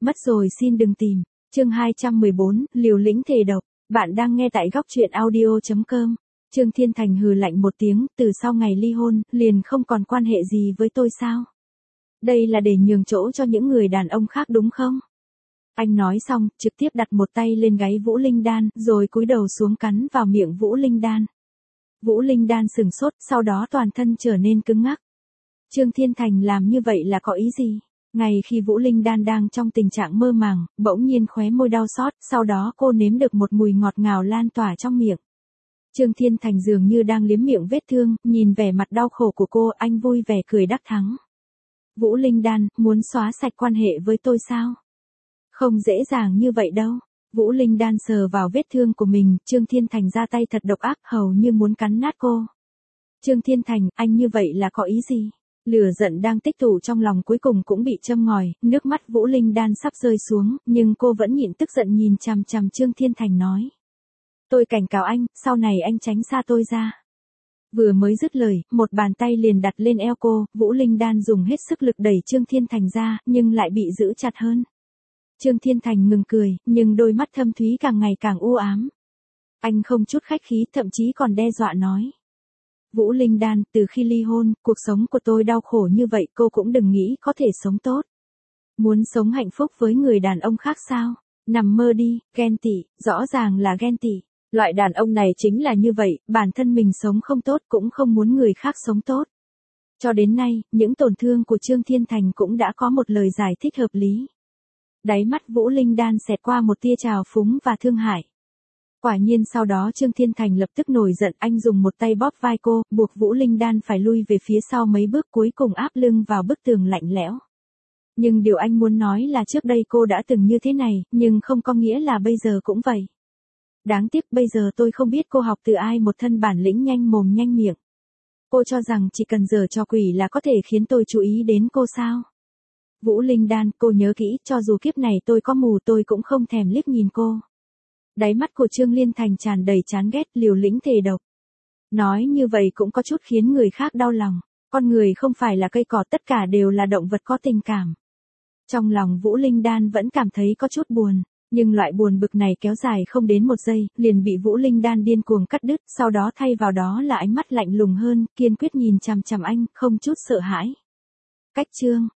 Mất rồi xin đừng tìm. Chương 214, liều lĩnh thề độc. Bạn đang nghe tại góc truyện audio.com. Trương Thiên Thành hừ lạnh một tiếng, từ sau ngày ly hôn, liền không còn quan hệ gì với tôi sao? Đây là để nhường chỗ cho những người đàn ông khác đúng không? Anh nói xong, trực tiếp đặt một tay lên gáy Vũ Linh Đan, rồi cúi đầu xuống cắn vào miệng Vũ Linh Đan. Vũ Linh Đan sửng sốt, sau đó toàn thân trở nên cứng ngắc. Trương Thiên Thành làm như vậy là có ý gì? Ngay khi Vũ Linh Đan đang trong tình trạng mơ màng, bỗng nhiên khóe môi đau xót, sau đó cô nếm được một mùi ngọt ngào lan tỏa trong miệng. Trương Thiên Thành dường như đang liếm miệng vết thương, nhìn vẻ mặt đau khổ của cô, anh vui vẻ cười đắc thắng. Vũ Linh Đan, muốn xóa sạch quan hệ với tôi sao? Không dễ dàng như vậy đâu. Vũ Linh Đan sờ vào vết thương của mình, Trương Thiên Thành ra tay thật độc ác, hầu như muốn cắn nát cô. Trương Thiên Thành, anh như vậy là có ý gì? Lửa giận đang tích tụ trong lòng cuối cùng cũng bị châm ngòi, nước mắt Vũ Linh Đan sắp rơi xuống, nhưng cô vẫn nhịn tức giận nhìn chằm chằm Trương Thiên Thành nói. Tôi cảnh cáo anh, sau này anh tránh xa tôi ra. Vừa mới dứt lời, một bàn tay liền đặt lên eo cô, Vũ Linh Đan dùng hết sức lực đẩy Trương Thiên Thành ra, nhưng lại bị giữ chặt hơn. Trương Thiên Thành ngừng cười, nhưng đôi mắt thâm thúy càng ngày càng u ám. Anh không chút khách khí, thậm chí còn đe dọa nói. Vũ Linh Đan, từ khi ly hôn, cuộc sống của tôi đau khổ như vậy, cô cũng đừng nghĩ có thể sống tốt. Muốn sống hạnh phúc với người đàn ông khác sao? Nằm mơ đi, ghen tị, rõ ràng là ghen tị. Loại đàn ông này chính là như vậy, bản thân mình sống không tốt cũng không muốn người khác sống tốt. Cho đến nay, những tổn thương của Trương Thiên Thành cũng đã có một lời giải thích hợp lý. Đáy mắt Vũ Linh Đan xẹt qua một tia trào phúng và thương hại. Quả nhiên sau đó Trương Thiên Thành lập tức nổi giận, anh dùng một tay bóp vai cô, buộc Vũ Linh Đan phải lui về phía sau mấy bước, cuối cùng áp lưng vào bức tường lạnh lẽo. Nhưng điều anh muốn nói là trước đây cô đã từng như thế này, nhưng không có nghĩa là bây giờ cũng vậy. Đáng tiếc bây giờ tôi không biết cô học từ ai một thân bản lĩnh nhanh mồm nhanh miệng. Cô cho rằng chỉ cần giở trò quỷ là có thể khiến tôi chú ý đến cô sao? Vũ Linh Đan, cô nhớ kỹ, cho dù kiếp này tôi có mù tôi cũng không thèm liếc nhìn cô. Đáy mắt của Trương Liên Thành tràn đầy chán ghét, liều lĩnh thề độc. Nói như vậy cũng có chút khiến người khác đau lòng. Con người không phải là cây cỏ, tất cả đều là động vật có tình cảm. Trong lòng Vũ Linh Đan vẫn cảm thấy có chút buồn. Nhưng loại buồn bực này kéo dài không đến một giây, liền bị Vũ Linh Đan điên cuồng cắt đứt, sau đó thay vào đó là ánh mắt lạnh lùng hơn, kiên quyết nhìn chằm chằm anh, không chút sợ hãi. Cách chương